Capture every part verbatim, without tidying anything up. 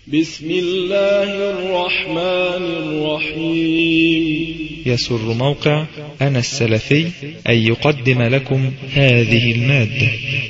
بسم الله الرحمن الرحيم. يسر موقع أنا السلفي أن يقدم لكم هذه المادة.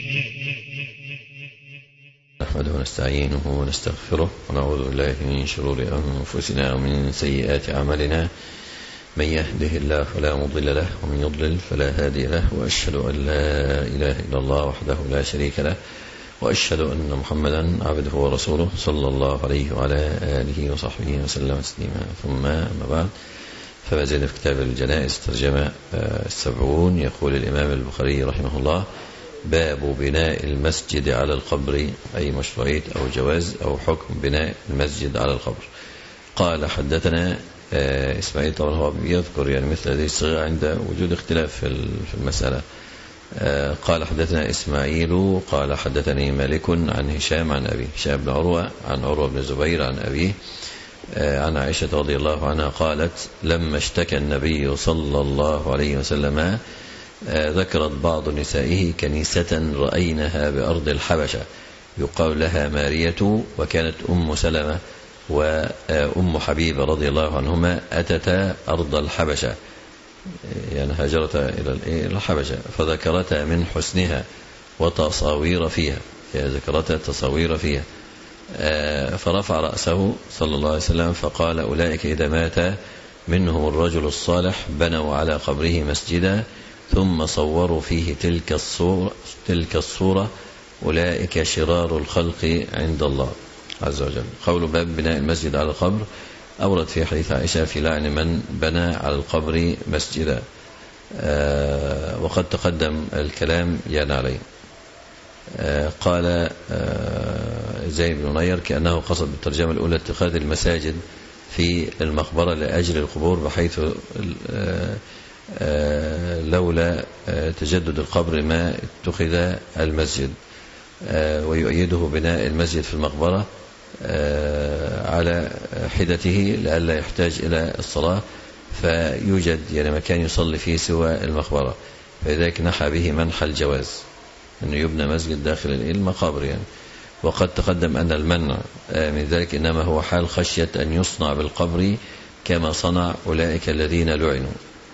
نحمده ونستعينه ونستغفره ونعوذ بالله من شرور أنفسنا ومن سيئات أعمالنا، من يهده الله فلا مضل له ومن يضلل فلا هادي له، وأشهد أن لا إله إلا الله وحده لا شريك له، وأشهد أن محمدا عبده ورسوله صلى الله عليه وعلى آله وصحبه وسلم تسليما. ثم أما بعد، فما زلنا في كتاب الجنائز ترجمة السبعون. يقول الإمام البخاري رحمه الله: باب بناء المسجد على القبر، أي مشروعية أو جواز أو حكم بناء المسجد على القبر. قال: حدثنا إسماعيل. طبعا هو يذكر يعني مثل هذه الصيغة عند وجود اختلاف في المسألة. قال: حدثنا إسماعيل قال: حدثني مالك عن هشام عن أبيه، هشام بن عروة عن عروة بن الزبير عن أبيه عن عائشة رضي الله عنها قالت: لما اشتكى النبي صلى الله عليه وسلم ذكرت بعض نسائه كنيسة رأينها بأرض الحبشة يقال لها مارية، وكانت أم سلمة وأم حبيبة رضي الله عنهما أتتا أرض الحبشة، يعني هاجرتا إلى الحبشة، فذكرتا من حسنها وتصاوير فيها، يعني ذكرتا تصاوير فيها. فرفع رأسه صلى الله عليه وسلم فقال: أولئك إذا مات منهم الرجل الصالح بنوا على قبره مسجدا ثم صوروا فيه تلك الصورة, تلك الصورة أولئك شرار الخلق عند الله عز وجل. قول باب بناء المسجد على القبر أورد في حديث عائشة في لعن من بنى على القبر مسجدا، آه وقد تقدم الكلام يعني عليه. آه قال آه زي بن نير: كأنه قصد بالترجمة الأولى اتخاذ المساجد في المقبرة لأجل القبور، بحيث آه آه لولا آه تجدد القبر ما اتخذ المسجد، آه ويؤيده بناء المسجد في المقبرة على حدته لئلا يحتاج إلى الصلاة، فيوجد يعني مكان يصلي فيه سوى المقبرة، فلذلك نحى به منح الجواز أنه يبنى مسجد داخل المقابر يعني. وقد تقدم أن المنع من ذلك إنما هو حال خشية أن يصنع بالقبر كما صنع أولئك الذين لعنوا،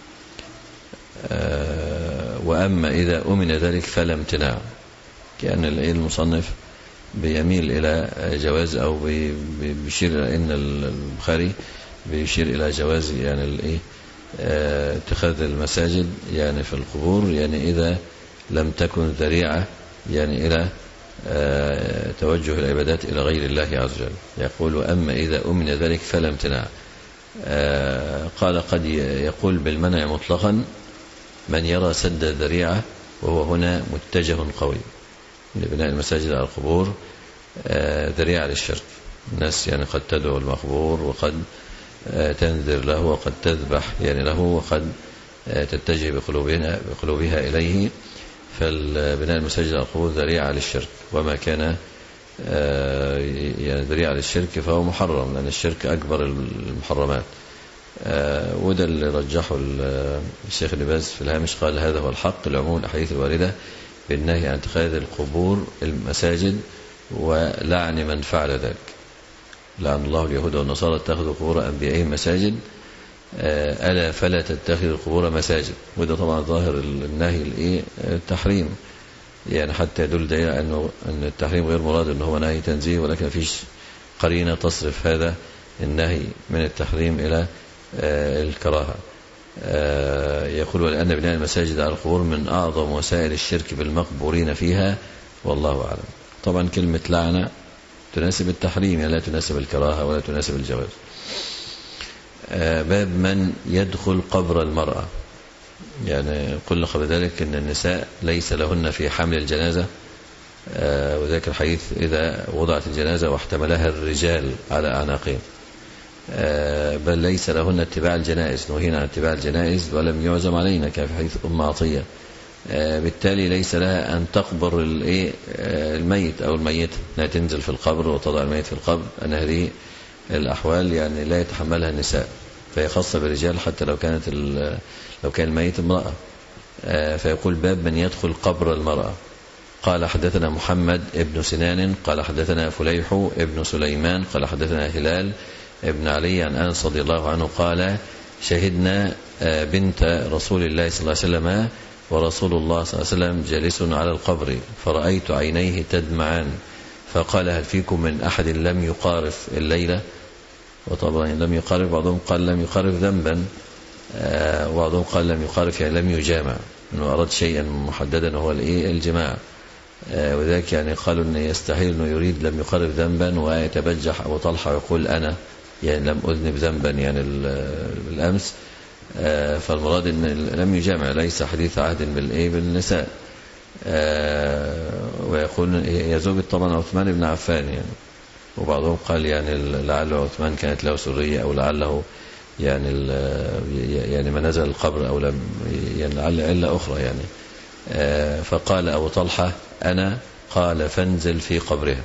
وأما إذا أمن ذلك فلا امتناع، كأن المصنف بيميل إلى جواز أو بيشير إلى أن البخاري بيشير إلى جواز يعني الإيه اتخاذ المساجد يعني في القبور، يعني إذا لم تكن ذريعة يعني إلى توجه العبادات إلى غير الله عز وجل. يقول: أما إذا أمن ذلك فلا امتناع. قال: قد يقول بالمنع مطلقا من يرى سد الذريعة، وهو هنا متجه قوي لبناء المساجد على القبور ذريعة للشرك. الناس يعني قد تدعو المقبور، وقد تنذر له، وقد تذبح يعني له، وقد تتجه بقلوبها, بقلوبها إليه، فالبناء المساجد على القبور ذريعة للشرك، وما كان يعني ذريعة للشرك فهو محرم، لأن الشرك أكبر المحرمات. وده اللي رجحه الشيخ ابن باز في الهامش، قال: هذا هو الحق لعموم الأحاديث الواردة بالنهي عن اتخاذ القبور المساجد ولعن من فعل ذلك. لعن الله اليهود والنصارى اتخذوا قبور أنبيائهم مساجد، ألا فلا تتخذوا القبور مساجد. وده طبعا ظاهر النهي الايه التحريم، يعني حتى يدل دليل أنه أن التحريم غير مراد، أنه هو نهي تنزيه، ولكن فيش قرينة تصرف هذا النهي من التحريم إلى الكراهة. يقول: ولأن بناء المساجد على القبور من أعظم وسائل الشرك بالمقبورين فيها، والله أعلم. طبعا كلمة لعنة تناسب التحريم، يعني لا تناسب الكراهة ولا تناسب الجواز. باب من يدخل قبر المرأة، يعني قلنا قبل ذلك أن النساء ليس لهن في حمل الجنازة، وذلك الحديث: إذا وضعت الجنازة واحتملها الرجال على أعناقهم، بل ليس لهن اتباع الجنائز، نهينا عن اتباع الجنائز ولم يعزم علينا، كان في حديث أم عطية. بالتالي ليس لها أن تقبر الميت أو الميت، لا تنزل في القبر وتضع الميت في القبر، أن هذه الأحوال يعني لا يتحملها النساء، فهي خاصة بالرجال حتى لو كانت لو كان الميت امرأة. فيقول: باب من يدخل قبر المرأة. قال حدثنا محمد ابن سنان قال حدثنا فليح ابن سليمان قال حدثنا هلال ابن علي عن أنس رضي الله عنه قال شهدنا بنت رسول الله صلى الله عليه وسلم ورسول الله صلى الله عليه وسلم جالس على القبر فرأيت عينيه تدمعان فقال هل فيكم من أحد لم يقارف الليلة؟ وطبعا لم يقارف، بعضهم قال لم يقارف ذنبا، وبعضهم قال لم يقارف يعني لم يجامع، أنه أراد شيئا محددا هو الجماع، وذلك يعني قالوا أنه يستحيل أنه يريد لم يقارف ذنبا ويتبجح أبو طلحة ويقول أنا يعني لم أذنب ذنبا يعني بالأمس، فالمراد أن لم يجامع، ليس حديث عهد بالإيه بالنساء. ويقول هي زوجة طبعا عثمان بن عفان يعني، وبعضهم قال يعني لعل عثمان كانت له سرية أو لعله يعني يعني ما نزل القبر أو لم يعني لعل علة أخرى يعني. فقال أبو طلحة أنا، قال فانزل في قبرها،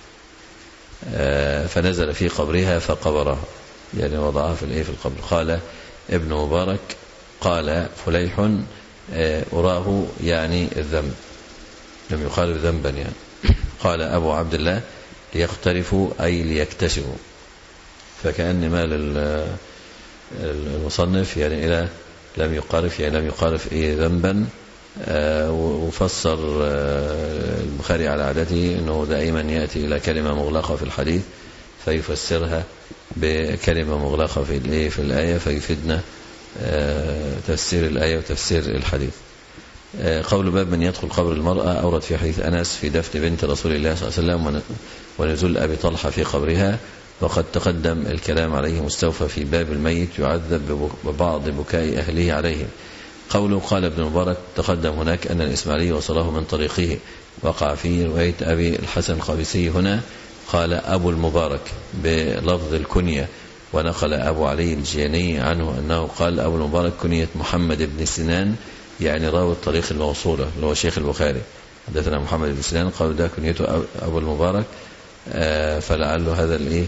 فنزل في قبرها فقبرها يعني وضعها في الايه في القبر. قال ابن مبارك قال فليح أراه يعني الذنب، لم يخالف ذنبا يعني. قال أبو عبد الله ليقترفوا أي ليكتشفوا، فكأن مال المصنف يعني إلى لم يقارف يعني لم يقارف إيه ذنبا. وفسر البخاري على عادته أنه دائما يأتي إلى كلمة مغلقة في الحديث فيفسرها بكلمة مغلقة في الآية في الآية فيفيدنا تفسير الآية وتفسير الحديث. قول باب من يدخل قبر المرأة أورد في حديث أنس في دفن بنت رسول الله صلى الله عليه وسلم ونزول أبي طلحة في قبرها، وقد تقدم الكلام عليه مستوفى في باب الميت يعذب ببعض بكاء أهله عليه. قوله قال ابن مبارك تقدم هناك أن الإسماعيلي وصله من طريقه، وقع فيه رواية أبي الحسن القابسي هنا قال أبو المبارك بلفظ الكنية، ونقل أبو علي الجياني عنه أنه قال أبو المبارك كنية محمد بن سنان يعني راوي الطريق الموصولة اللي هو شيخ البخاري. حدثنا محمد بن سنان قالوا ده كنيته أبو المبارك، فلعله هذا الإيه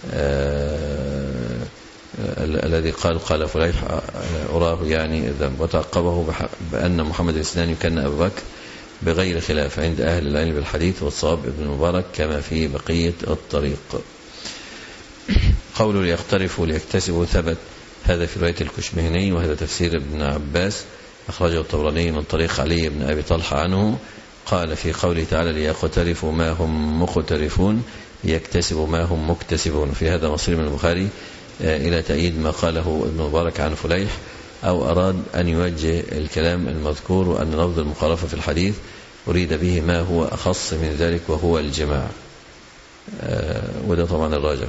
الذي قال قال فليح أراه يعني الذنب. وتعقبه بأن محمد بن سنان يكن أبو بكر بغير خلاف عند أهل العلم بالحديث، والصواب ابن المبارك كما في بقية الطريق. قوله ليقترفوا ليكتسبوا ثبت، هذا في رواية الكشمهني، وهذا تفسير ابن عباس أخرجه الطبراني من طريق علي بن أبي طلحة عنه. قال في قوله تعالى ليقترفوا ما هم مقترفون ليكتسبوا ما هم مكتسبون، في هذا مصري من البخاري إلى تأييد ما قاله ابن مبارك عن فليح، أو أراد أن يوجه الكلام المذكور وأن لفظ المخالفة في الحديث أريد به ما هو أخص من ذلك وهو الجماع، وده طبعا الراجح.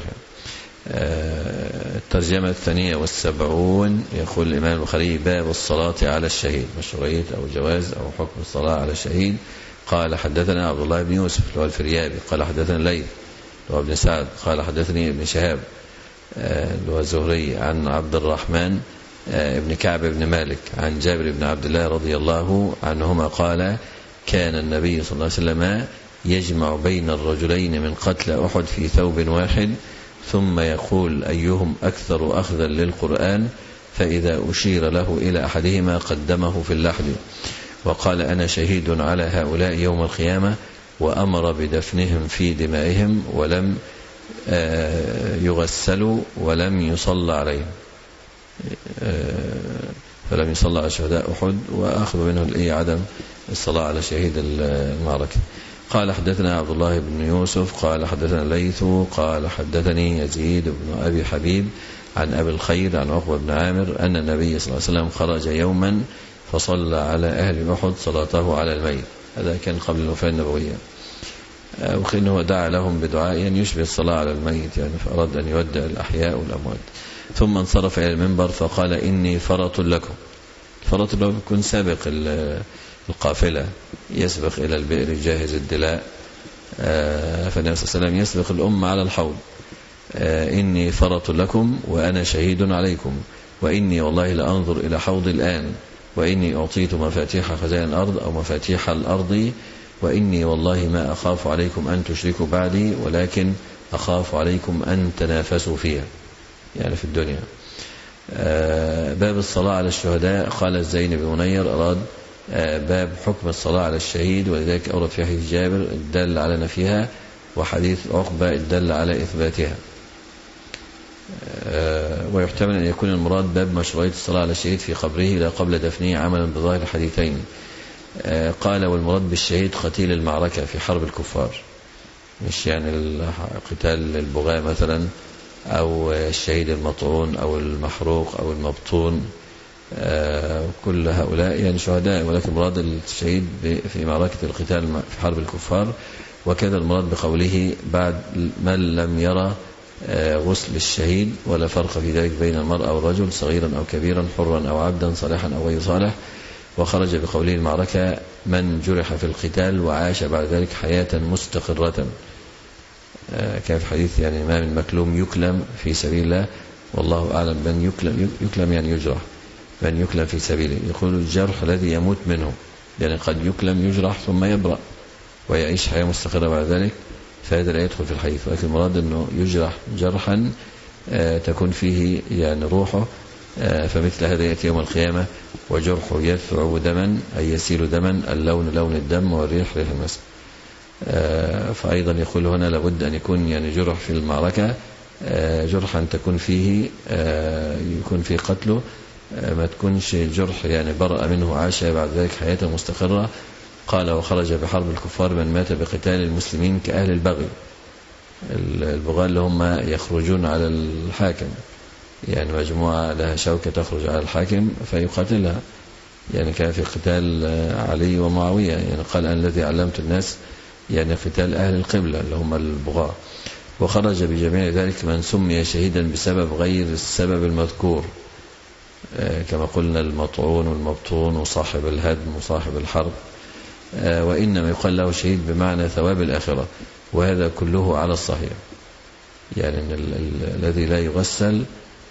الترجمة الثانية والسبعون يقول الإمام البخاري باب الصلاة على الشهيد، مشروعية أو جواز أو حكم الصلاة على الشهيد. قال حدثنا عبد الله بن يوسف اللي هو الفريابي قال حدثنا الليث اللي هو ابن سعد قال حدثني ابن شهاب اللي هو الزهري عن عبد الرحمن ابن كعب بن مالك عن جابر بن عبد الله رضي الله عنهما قال كان النبي صلى الله عليه وسلم يجمع بين الرجلين من قتل أحد في ثوب واحد، ثم يقول أيهم أكثر أخذا للقرآن، فإذا أشير له إلى أحدهما قدمه في اللحد، وقال أنا شهيد على هؤلاء يوم القيامة، وأمر بدفنهم في دمائهم ولم يغسلوا ولم يصلى عليهم، فلم يصلى على شهداء أحد، وأخذ منه الإيه عدم الصلاة على شهيد المعركة. قال حدثنا عبد الله بن يوسف قال حدثنا الليث قال حدثني يزيد بن أبي حبيب عن أبي الخير عن عقبة بن عامر أن النبي صلى الله عليه وسلم خرج يوما فصلى على أهل أحد صلاته على الميت، هذا كان قبل الوفاة النبوية، وكأنه دعا لهم بدعاء يشبه الصلاة على الميت يعني، فأراد أن يودع الأحياء والأموات. ثم انصرف إلى المنبر فقال إني فرط لكم، فرط لكم يكون سابق القافلة، يسبق إلى البئر يجهز الدلاء، فالنبي صلى الله عليه وسلم يسبق الأمة على الحوض. إني فرط لكم وأنا شهيد عليكم، وإني والله لأنظر إلى حوض الآن، وإني أعطيت مفاتيح خزائن الأرض أو مفاتيح الأرض، وإني والله ما أخاف عليكم أن تشركوا بعدي، ولكن أخاف عليكم أن تنافسوا فيها يعني في الدنيا. باب الصلاة على الشهداء. قال الزين بن منير أراد باب حكم الصلاة على الشهيد، ولذلك أورد في حديث جابر الدل على نفيها، وحديث عقبة الدل على إثباتها. ويحتمل أن يكون المراد باب مشروعية الصلاة على الشهيد في قبره لا قبل دفنه عملا بظاهر الحديثين. قال والمراد بالشهيد قتيل المعركة في حرب الكفار، مش يعني قتال البغاة مثلا، أو الشهيد المطعون أو المحروق أو المبطون، كل هؤلاء يعني شهداء، ولكن مراد الشهيد في معركة القتال في حرب الكفار. وكذا المراد بقوله بعد من لم يرى غسل الشهيد ولا فرق في ذلك بين المرأة والرجل صغيرا أو كبيرا حرا أو عبدا صالحا أو غير صالح. وخرج بقوله المعركة من جرح في القتال وعاش بعد ذلك حياة مستقرة، كان في حديث يعني ما من مكلوم يكلم في سبيل الله والله أعلم. من يكلم, يكلم يعني يجرح، من يكلم في سبيله، يقول الجرح الذي يموت منه، يعني قد يكلم يجرح ثم يبرأ ويعيش حياة مستقرة بعد ذلك، فهذا لا يدخل في الحديث. ولكن المراد أنه يجرح جرحا تكون فيه يعني روحه، فمثل هذا يأتي يوم القيامة وجرحه يدفع دما أي يسيل دما، اللون لون الدم والريح ريح المسك. فأيضا يقول هنا لابد أن يكون يعني جرح في المعركة جرحا تكون فيه يكون فيه قتله، ما تكونش جرح يعني برأ منه عاش بعد ذلك حياة مستقرة. قال وخرج بحرب الكفار من مات بقتال المسلمين كأهل البغي، البغاة اللي هم يخرجون على الحاكم، يعني مجموعة لها شوكة تخرج على الحاكم فيقاتلها، يعني كان في قتال علي ومعاوية، يعني قال أن الذي علمت الناس يعني قتال أهل القبلة اللي هم البغاة. وخرج بجميع ذلك من سمي شهيدا بسبب غير السبب المذكور، كما قلنا المطعون والمبطون وصاحب الهدم وصاحب الحرب، وإنما يقال له شهيد بمعنى ثواب الآخرة، وهذا كله على الصحيح، يعني الذي لا يغسل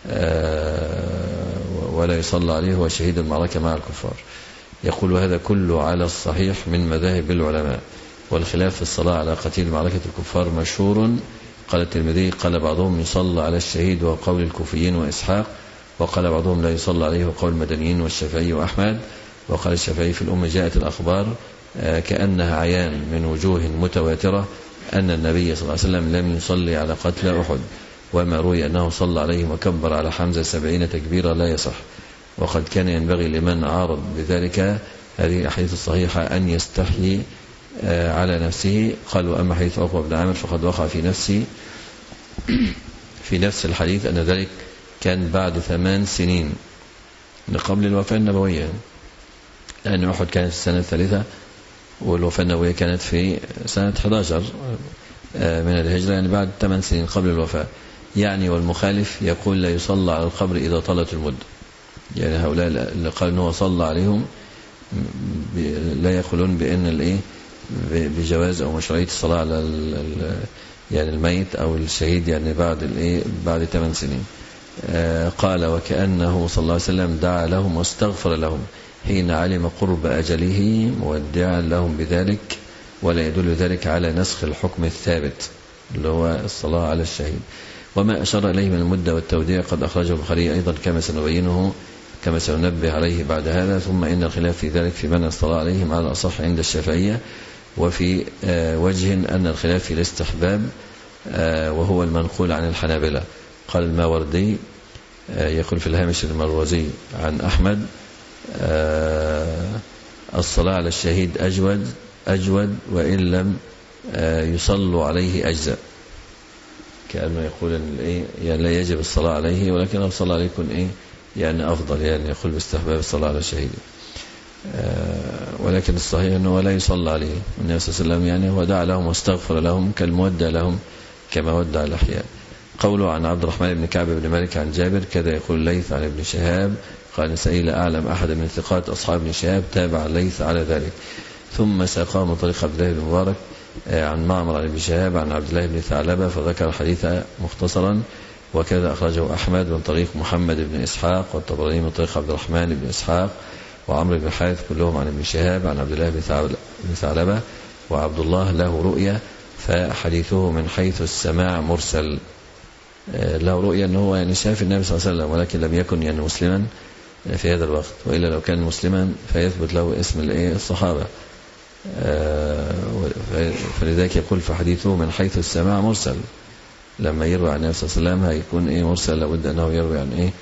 ولا يصلى عليه هو شهيد المعركة مع الكفار. يقول هذا كله على الصحيح من مذاهب العلماء، والخلاف في الصلاة على قتيل معركة الكفار مشهور. قال الترمذي قال بعضهم يصلى على الشهيد وقول الكوفيين وإسحاق، وقال بعضهم لا يصلى عليه وقول المدنيين والشافعي وأحمد. وقال الشافعي في الأم جاءت الأخبار كأنها عيان من وجوه متواترة أن النبي صلى الله عليه وسلم لم يصلي على قتل أحد، وما روي أنه صلى عليهم وكبر على حمزة سبعين تكبيرا لا يصح. وقد كان ينبغي لمن عارض بذلك هذه الأحاديث الصحيحة أن يستحيي على نفسه. قالوا أما حديث عقبة بن عامر فقد وقع في نفسي في نفس الحديث أن ذلك كان بعد ثمان سنين قبل الوفاة النبوية، لأن أحد كانت في السنة الثالثة والوفاة النبوية كانت في سنة أحد عشر من الهجرة، يعني بعد ثمان سنين قبل الوفاة. يعني والمخالف يقول لا يصلى على القبر إذا طالت المدة، يعني هؤلاء اللي قال أنه صلى عليهم لا يقولون بأن الإيه بجواز أو مشروعية الصلاة على يعني الميت أو الشهيد يعني بعد الإيه بعد ثمان سنين. قال وكأنه صلى الله عليه وسلم دعا لهم واستغفر لهم حين علم قرب أجله مودعا لهم بذلك، ولا يدل ذلك على نسخ الحكم الثابت اللي هو الصلاة على الشهيد. وما أشار إليه من المدة والتوديع قد أخرجه البخاري أيضا كما سنبينه كما سننبه عليه بعد هذا. ثم إن الخلاف في ذلك في منع الصلاة عليهم على الأصح عند الشافعية، وفي وجه أن الخلاف في الاستحباب وهو المنقول عن الحنابلة. قال الماوردي يقول في الهامش المروزي عن أحمد الصلاة على الشهيد أجود أجود وإن لم يصلوا عليه أجزاء، كأنه يقول إن إيه يعني لا يجب الصلاة عليه، ولكن لو صلى عليه يكون إيه يعني أفضل، يعني يقول باستحباب الصلاة على الشهيد. ولكن الصحيح أنه لا يصلى عليه، النبي صلى الله عليه وسلم يعني هو دعا لهم واستغفر لهم كالمودع لهم كما ودع الأحياء. قوله عن عبد الرحمن بن كعب بن مالك عن جابر كذا يقول الليث عن ابن شهاب قال سئل أعلم أحد من ثقات أصحاب ابن شهاب تابع الليث على ذلك. ثم ساقاه من طريق عبد الله بن مبارك عن معمر عن ابن شهاب عن عبد الله بن ثعلبة فذكر الحديث مختصرا. وكذا أخرجه أحمد من طريق محمد بن إسحاق والطبراني من طريق عبد الرحمن بن إسحاق وعمرو بن حارث كلهم عن ابن شهاب عن عبد الله بن ثعلبة. وعبد الله له رؤية فحديثه من حيث السماع مرسل، له رؤية أنه يعني شاف النبي صلى الله عليه وسلم ولكن لم يكن يعني مسلما، في هذا الوقت، وإلا لو كان مسلما فيثبت له اسم الصحابة. فلذلك يقول فحديثه من حيث السماع مرسل، لما يروي عن النبي صلى الله عليه وسلم هيكون إيه مرسل، لابد أنه يروي عن إيه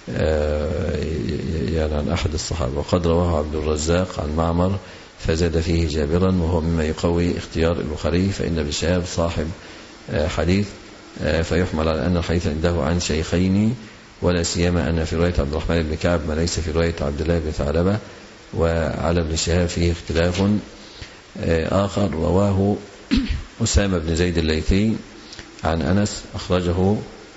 يعني عن أحد الصحابة. وقد رواه عبد الرزاق عن معمر فزاد فيه جابرا، وهو مما يقوي اختيار البخاري، فإن ابن شهاب صاحب حديث، فيحمل على أن الحديث عنده عن شيخين، ولا سيما أن في رواية عبد الرحمن بن كعب ما ليس في رواية عبد الله بن ثعلبة. وعلى ابن شهاب فيه اختلاف آخر، رواه أسامة بن زيد الليثي عن أنس، أخرجه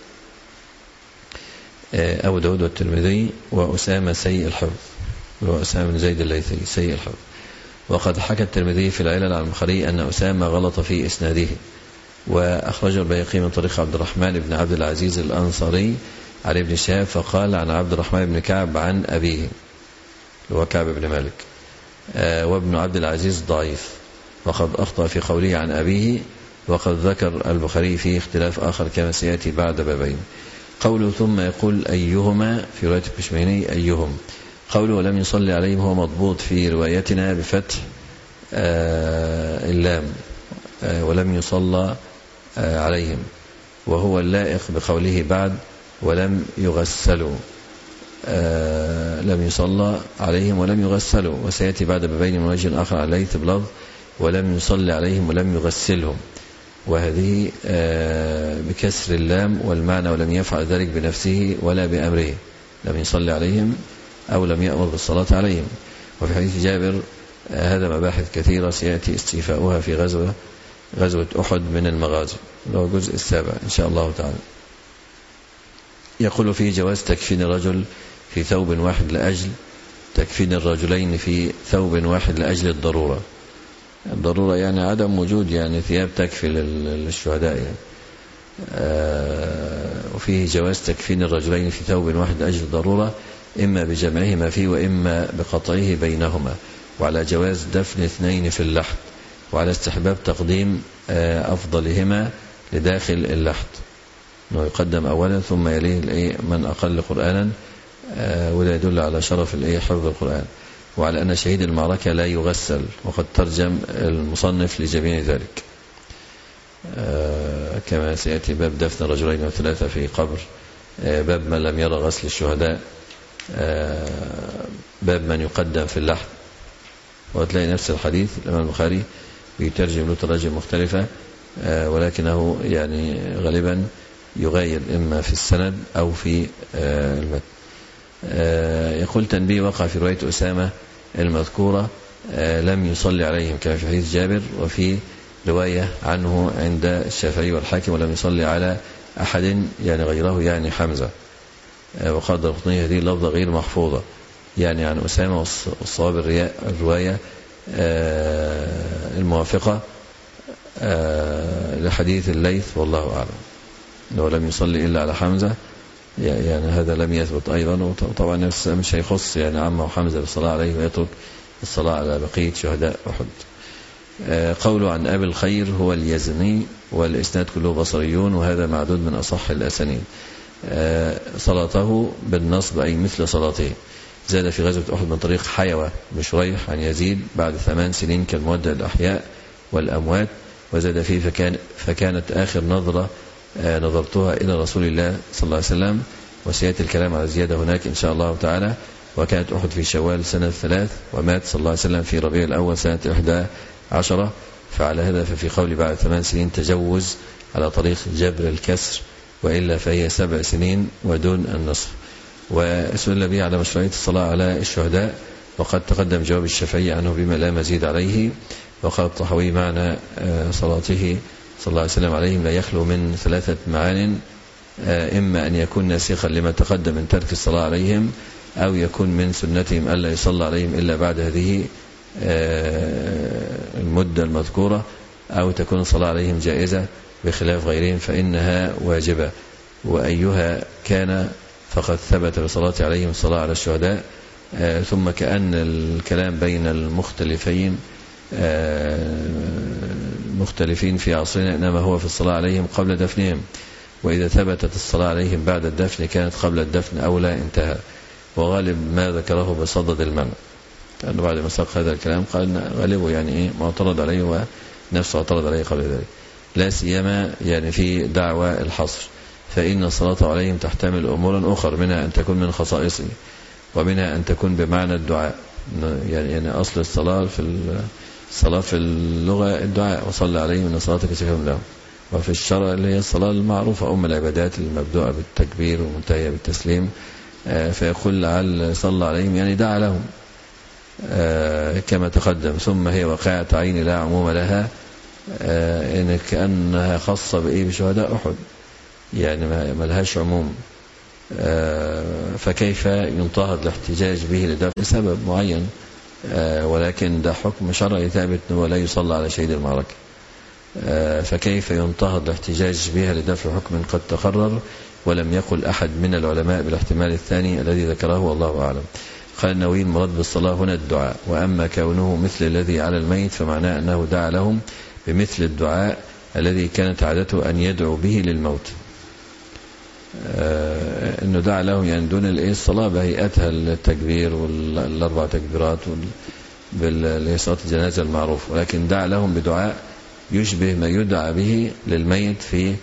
أبو داود والترمذي، وأسامة سيء الحفظ، وأسامة بن زيد الليثي سيء الحفظ. وقد حكى الترمذي في العلل عن البخاري أن أسامة غلط في إسناده، وأخرجه البيهقي من طريق عبد الرحمن بن عبد العزيز الأنصاري عن ابن شهاب فقال عن عبد الرحمن بن كعب عن أبيه هو كعب بن مالك، وابن عبد العزيز ضعيف، وقد أخطأ في قوله عن أبيه. وقد ذكر البخاري فيه اختلاف آخر كما سيأتي بعد بابين. قوله ثم يقول أيهما في رواية البشميني أيهم، قوله ولم يصلي عليهم هو مضبوط في روايتنا بفتح آه اللام آه ولم يصلى آه عليهم، وهو اللائق بقوله بعد ولم يغسلوا، آه لم يصلى عليهم ولم يغسلوا. وسيأتي بعد بابين من وجه آخر على ليث بلفظ ولم يصلي عليهم ولم يغسلهم، وهذه آه بكسر اللام، والمعنى ولم يفعل ذلك بنفسه ولا بأمره، لم يصلي عليهم أو لم يأمر بالصلاة عليهم. وفي حديث جابر آه هذا مباحث كثيرة سيأتي استيفاؤها في غزوة غزوة أحد من المغازي، وهو الجزء السابع إن شاء الله تعالى. يقول فيه جواز تكفين الرجل في ثوب واحد لأجل تكفين الرجلين في ثوب واحد لأجل الضرورة. الضرورة يعني عدم وجود يعني ثياب تكفي للشهداء يعني. آه وفيه جواز تكفين الرجلين في ثوب واحد لأجل الضرورة، إما بجمعهما فيه وإما بقطعه بينهما، وعلى جواز دفن اثنين في اللحد، وعلى استحباب تقديم آه أفضلهما لداخل اللحد، أنه يقدم أولا ثم يليه من أقل قرآنا، آه ولا يدل على شرف حفظ القرآن. وعلى أن شهيد المعركة لا يغسل، وقد ترجم المصنف لجميع ذلك، آه كما سيأتي باب دفن رجلين وثلاثة في قبر، آه باب من لم يرى غسل الشهداء، آه باب من يقدم في اللحد. وتلاقي نفس الحديث الإمام البخاري بيترجم له تراجم مختلفة، آه ولكنه يعني غالبا يغاير إما في السند أو في آه المتن. آه يقول تنبيه وقع في رواية أسامة المذكورة آه لم يصلي عليهم كما في حديث جابر، وفي رواية عنه عند الشافعي والحاكم ولم يصلي على أحد يعني غيره يعني حمزة. آه وقال القطني هذه اللفظة غير محفوظة يعني عن أسامة، والصواب الرواية آه الموافقة آه لحديث الليث والله أعلم، لو لم يصلي إلا على حمزة يعني هذا لم يثبت أيضا. وطبعا نفس مش هيخص يعني عمه وحمزة بالصلاة عليه ويترك الصلاة على بقية شهداء أحد. قوله عن أبي الخير هو اليزني، والإسناد كله بصريون، وهذا معدود من أصح الأسانيد. صلاته بالنصب أي مثل صلاته. زاد في غزوة أحد من طريق حيوة بشريح عن يزيد بعد ثمان سنين كالمودة الأحياء والأموات. وزاد فيه فكان فكانت آخر نظرة نظرتها إلى رسول الله صلى الله عليه وسلم، وسيأتي الكلام على زيادة هناك إن شاء الله تعالى. وكانت أحد في شوال سنة ثلاث، ومات صلى الله عليه وسلم في ربيع الأول سنة إحدى عشرة. فعلى هذا ففي قول بعد ثمان سنين تجوز على طريق جبر الكسر، وإلا فهي سبع سنين ودون النصف. وسئل به على مشروعية الصلاة على الشهداء، وقد تقدم جواب الشافعي عنه بما لا مزيد عليه. وقال الطحاوي معنى صلاته صلى الله عليه وسلم عليهم لا يخلو من ثلاثة معان، إما أن يكون ناسخا لما تقدم من ترك الصلاة عليهم، أو يكون من سنتهم ألا يصلى عليهم إلا بعد هذه المدة المذكورة، أو تكون الصلاة عليهم جائزة بخلاف غيرهم فإنها واجبة. وأيها كان فقد ثبت بصلاة عليهم الصلاة على الشهداء. ثم كأن الكلام بين المختلفين مختلفين في عصرنا، إنما هو في الصلاة عليهم قبل دفنهم، وإذا ثبتت الصلاة عليهم بعد الدفن كانت قبل الدفن أولى، انتهى. وغالب ما ذكره بصدد المنع، لأنه بعد ما ساق هذا الكلام قال غالبه يعني إيه معترض عليه ونفسه اعترض عليه قبل ذلك، لا سيما يعني في دعوى الحصر، فإن الصلاة عليهم تحتمل أمورا أخرى، منها أن تكون من خصائصه، ومنها أن تكون بمعنى الدعاء، يعني, يعني أصل الصلاة في الصلاة في اللغة الدعاء، وصلى عليهم إن صلاتك سكن لهم، وفي الشرع اللي هي الصلاة المعروفة أم العبادات المبدوءة بالتكبير ومنتهية بالتسليم، فيقول لعل صلى عليهم يعني دعا لهم كما تقدم. ثم هي واقعة عين لا عموم لها، إن كأنها خاصة بإيه بشهداء أحد، يعني ما لهاش عموم، فكيف ينتهض الاحتجاج به لدفع سبب معين، ولكن ده حكم شرعي ثابت ولا يصلى على شهيد المعركة، فكيف ينتهض الاحتجاج بها لدفع حكم قد تقرر ولم يقل أحد من العلماء بالاحتمال الثاني الذي ذكره والله أعلم. قال النووي المراد بالصلاة هنا الدعاء، وأما كونه مثل الذي على الميت فمعناه أنه دعا لهم بمثل الدعاء الذي كانت عادته أن يدعو به للموت، آه أنه دعا لهم يعني دون الصلاة بهيئتها التكبير والأربع تكبيرات بالصلاة الجنازة المعروف، ولكن دعا لهم بدعاء يشبه ما يدعى به للميت في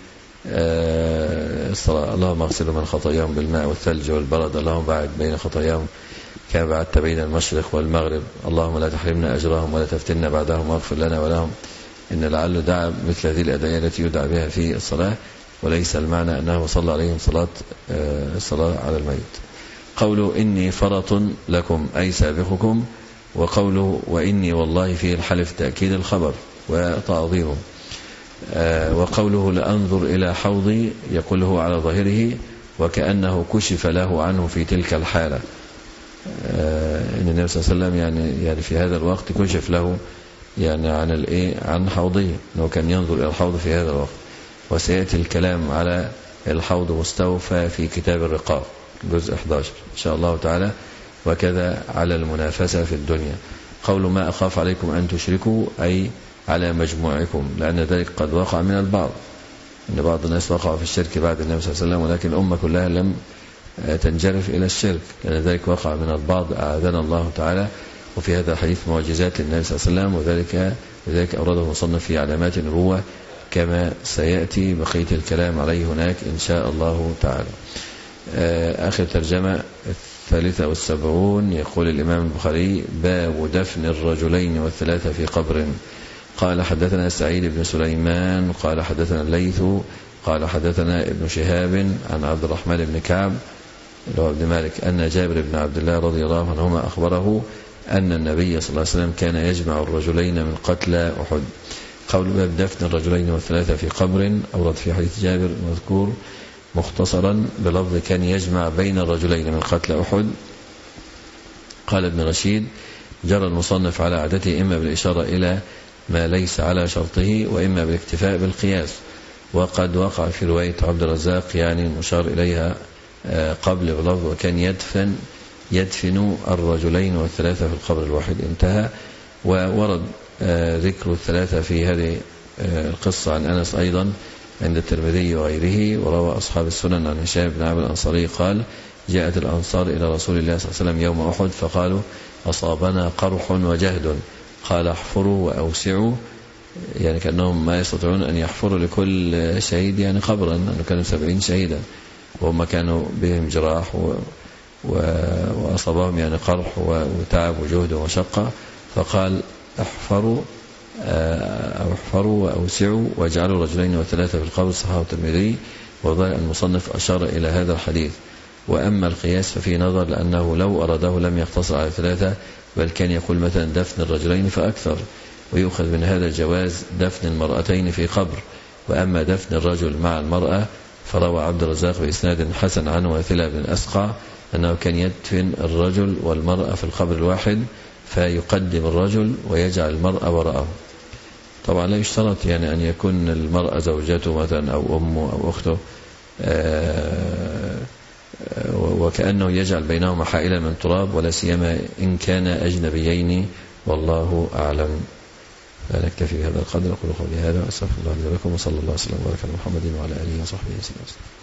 آه الصلاة: اللهم اغسلوا من خطاياهم بالماء والثلج والبرد، اللهم باعد بين خطاياهم كما بعدت بين المشرق والمغرب، اللهم لا تحرمنا أجرهم ولا تفتنا بعدهم واغفر لنا ولهم. إن لعله دعا مثل هذه الأدعية التي يدعى بها في الصلاة، وليس المعنى أنه صلى عليهم صلاة الصلاة على الميت. قوله إني فرط لكم أي سابقكم، وقوله وإني والله فيه الحلف تأكيد الخبر وتعظيمه، وقوله لأنظر إلى حوضي يقوله على ظاهره وكأنه كشف له عنه في تلك الحالة، إن النبي صلى الله عليه وسلم يعني يعني في هذا الوقت كشف له يعني عن الإيه عن حوضه، أنه كان ينظر إلى الحوض في هذا الوقت. وسيأتي الكلام على الحوض مستوفى في كتاب الرقاق جزء أحد عشر إن شاء الله تعالى، وكذا على المنافسة في الدنيا. قول ما أخاف عليكم أن تشركوا أي على مجموعكم، لأن ذلك قد وقع من البعض، أن بعض الناس وقعوا في الشرك بعد النبي صلى الله عليه وسلم، ولكن الأمة كلها لم تنجرف إلى الشرك، لأن ذلك وقع من البعض أعاذنا الله تعالى. وفي هذا الحديث معجزات للنبي صلى الله عليه وسلم، وذلك وذلك أورده المصنف في علامات النبوة كما سيأتي بقية الكلام عليه هناك إن شاء الله تعالى. آخر ترجمة الثالثة والسبعون، يقول الإمام البخاري: باب دفن الرجلين والثلاثة في قبر. قال حدثنا سعيد بن سليمان قال حدثنا الليث قال حدثنا ابن شهاب عن عبد الرحمن بن كعب اللي هو ابن مالك أن جابر بن عبد الله رضي الله عنهما أخبره أن النبي صلى الله عليه وسلم كان يجمع الرجلين من قتلى أحد. قول باب دفن الرجلين والثلاثة في قبر أورد في حديث جابر مذكور مختصرا بلفظ كان يجمع بين الرجلين من قتلى أحد. قال ابن رشيد: جرى المصنف على عادته إما بالإشارة إلى ما ليس على شرطه وإما بالاكتفاء بالقياس، وقد وقع في رواية عبد الرزاق يعني مشار إليها قبل بلفظ وكان يدفن يدفن الرجلين والثلاثة في القبر الواحد، انتهى. وورد ذكر الثلاثة في هذه القصة عن أنس أيضا عند الترمذي وغيره. وروى أصحاب السنن عن هشام بن عامر الأنصاري قال: جاءت الأنصار إلى رسول الله صلى الله عليه وسلم يوم أحد فقالوا: أصابنا قرح وجهد، قال: احفروا وأوسعوا، يعني كأنهم ما يستطيعون أن يحفروا لكل شهيد يعني قبرا، أنه كانوا سبعين شهيدا وهم كانوا بهم جراح و... و... وأصابهم يعني قرح وتعب وجهد ومشقة، فقال: احفروا أو احفروا وأوسعوا واجعلوا رجلين وثلاثة في القبر، صححه الترمذي. وظاهر المصنف أشار إلى هذا الحديث. وأما القياس ففي نظر، لأنه لو أراده لم يقتصر على ثلاثة، بل كان يقول مثلا دفن الرجلين فأكثر، ويؤخذ من هذا جواز دفن المرأتين في قبر. وأما دفن الرجل مع المرأة فروى عبد الرزاق بإسناد حسن عن واثلة بن أسقع أنه كان يدفن الرجل والمرأة في القبر الواحد، فيقدم الرجل ويجعل المرأة وراءه. طبعا لا يشترط يعني أن يكون المرأة زوجته مثلا أو أمه أو أخته، وكأنه يجعل بينهما حائلا من تراب، ولا سيما إن كان أجنبيين، والله أعلم. فنكتفي بهذا القدر. أقول قولي هذا وأستغفر الله لي ولكم، وصلى الله وسلم وبارك على محمد وعلى آله وصحبه وسلم.